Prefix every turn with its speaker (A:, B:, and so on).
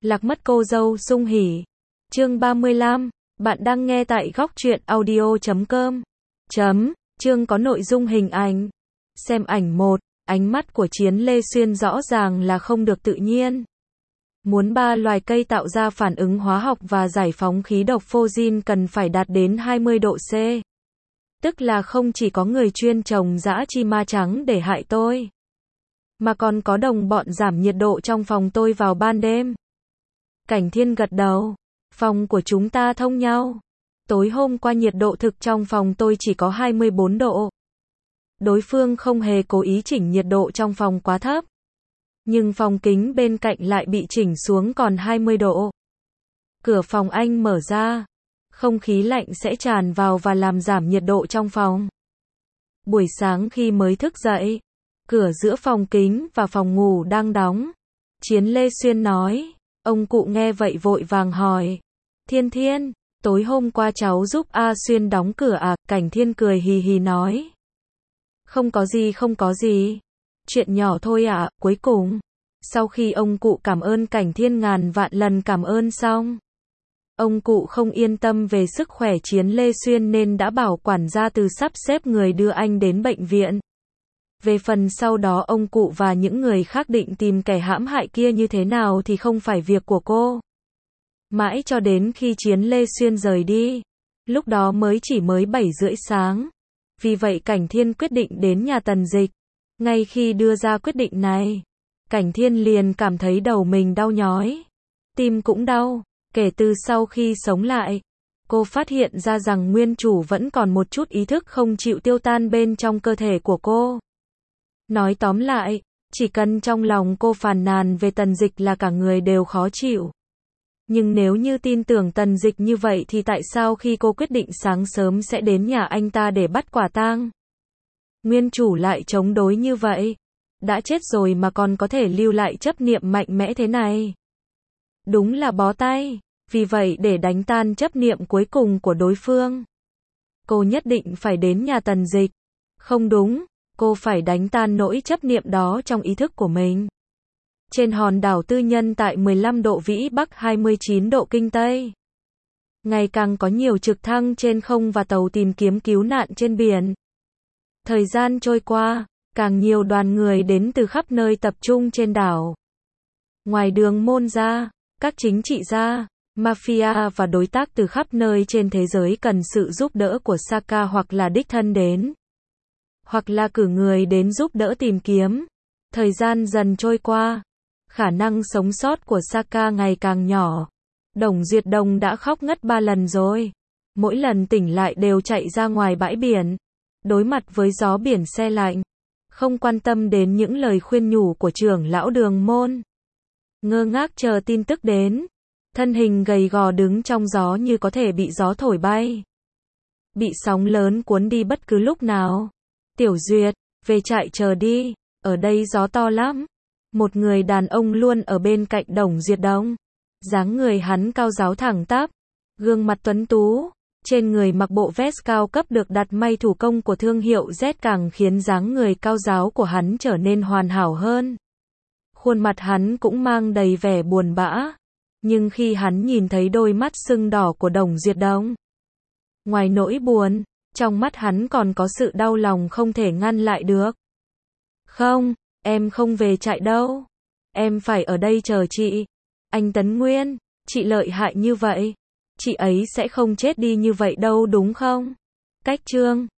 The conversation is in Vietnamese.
A: Lạc mất cô dâu Dung Hỉ. Chương 35. Bạn đang nghe tại góc truyện audio.com. Chương có nội dung hình ảnh. Xem ảnh 1. Ánh mắt của Chiến Lê Xuyên rõ ràng là không được tự nhiên. Muốn 3 loài cây tạo ra phản ứng hóa học và giải phóng khí độc phosgene cần phải đạt đến 20 độ C. Tức là không chỉ có người chuyên trồng dã chi ma trắng để hại tôi, mà còn có đồng bọn giảm nhiệt độ trong phòng tôi vào ban đêm. Cảnh Thiên gật đầu. Phòng của chúng ta thông nhau. Tối hôm qua nhiệt độ thực trong phòng tôi chỉ có 24 độ. Đối phương không hề cố ý chỉnh nhiệt độ trong phòng quá thấp. Nhưng phòng kính bên cạnh lại bị chỉnh xuống còn 20 độ. Cửa phòng anh mở ra. Không khí lạnh sẽ tràn vào và làm giảm nhiệt độ trong phòng. Buổi sáng khi mới thức dậy, cửa giữa phòng kính và phòng ngủ đang đóng. Chiến Lê Xuyên nói. Ông cụ nghe vậy vội vàng hỏi. Thiên Thiên, tối hôm qua cháu giúp A Xuyên đóng cửa à? Cảnh Thiên cười hì hì nói. Không có gì. Chuyện nhỏ thôi ạ. Cuối cùng, sau khi ông cụ cảm ơn Cảnh Thiên ngàn vạn lần cảm ơn xong, ông cụ không yên tâm về sức khỏe Chiến Lê Xuyên nên đã bảo quản gia từ sắp xếp người đưa anh đến bệnh viện. Về phần sau đó ông cụ và những người khác định tìm kẻ hãm hại kia như thế nào thì không phải việc của cô. Mãi cho đến khi Chiến Lê Xuyên rời đi, lúc đó mới 7 rưỡi sáng. Vì vậy Cảnh Thiên quyết định đến nhà Tần Dịch. Ngay khi đưa ra quyết định này, Cảnh Thiên liền cảm thấy đầu mình đau nhói. Tim cũng đau. Kể từ sau khi sống lại, cô phát hiện ra rằng nguyên chủ vẫn còn một chút ý thức không chịu tiêu tan bên trong cơ thể của cô. Nói tóm lại, chỉ cần trong lòng cô phàn nàn về Tần Dịch là cả người đều khó chịu. Nhưng nếu như tin tưởng Tần Dịch như vậy thì tại sao khi cô quyết định sáng sớm sẽ đến nhà anh ta để bắt quả tang, nguyên chủ lại chống đối như vậy? Đã chết rồi mà còn có thể lưu lại chấp niệm mạnh mẽ thế này. Đúng là bó tay. Vì vậy để đánh tan chấp niệm cuối cùng của đối phương, cô nhất định phải đến nhà Tần Dịch. Không đúng, cô phải đánh tan nỗi chấp niệm đó trong ý thức của mình. Trên hòn đảo tư nhân tại 15 độ Vĩ Bắc 29 độ Kinh Tây, ngày càng có nhiều trực thăng trên không và tàu tìm kiếm cứu nạn trên biển. Thời gian trôi qua, càng nhiều đoàn người đến từ khắp nơi tập trung trên đảo. Ngoài Đường Môn ra, các chính trị gia, mafia và đối tác từ khắp nơi trên thế giới cần sự giúp đỡ của Saka hoặc là đích thân đến, hoặc là cử người đến giúp đỡ tìm kiếm. Thời gian dần trôi qua, khả năng sống sót của Saka ngày càng nhỏ. Đồng Duyệt Đồng đã khóc ngất 3 lần rồi. Mỗi lần tỉnh lại đều chạy ra ngoài bãi biển, đối mặt với gió biển se lạnh, không quan tâm đến những lời khuyên nhủ của trưởng lão Đường Môn. Ngơ ngác chờ tin tức đến. Thân hình gầy gò đứng trong gió như có thể bị gió thổi bay, bị sóng lớn cuốn đi bất cứ lúc nào. Tiểu Duyệt, về trại chờ đi, ở đây gió to lắm. Một người đàn ông luôn ở bên cạnh Đồng Duyệt Đồng. Dáng người hắn cao ráo thẳng tắp, gương mặt tuấn tú, trên người mặc bộ vest cao cấp được đặt may thủ công của thương hiệu Z càng khiến dáng người cao ráo của hắn trở nên hoàn hảo hơn. Khuôn mặt hắn cũng mang đầy vẻ buồn bã. Nhưng khi hắn nhìn thấy đôi mắt sưng đỏ của Đồng Duyệt Đồng, ngoài nỗi buồn, trong mắt hắn còn có sự đau lòng không thể ngăn lại được. Không, em không về trại đâu. Em phải ở đây chờ chị. Anh Tấn Nguyên, chị lợi hại như vậy, chị ấy sẽ không chết đi như vậy đâu đúng không? Cách chương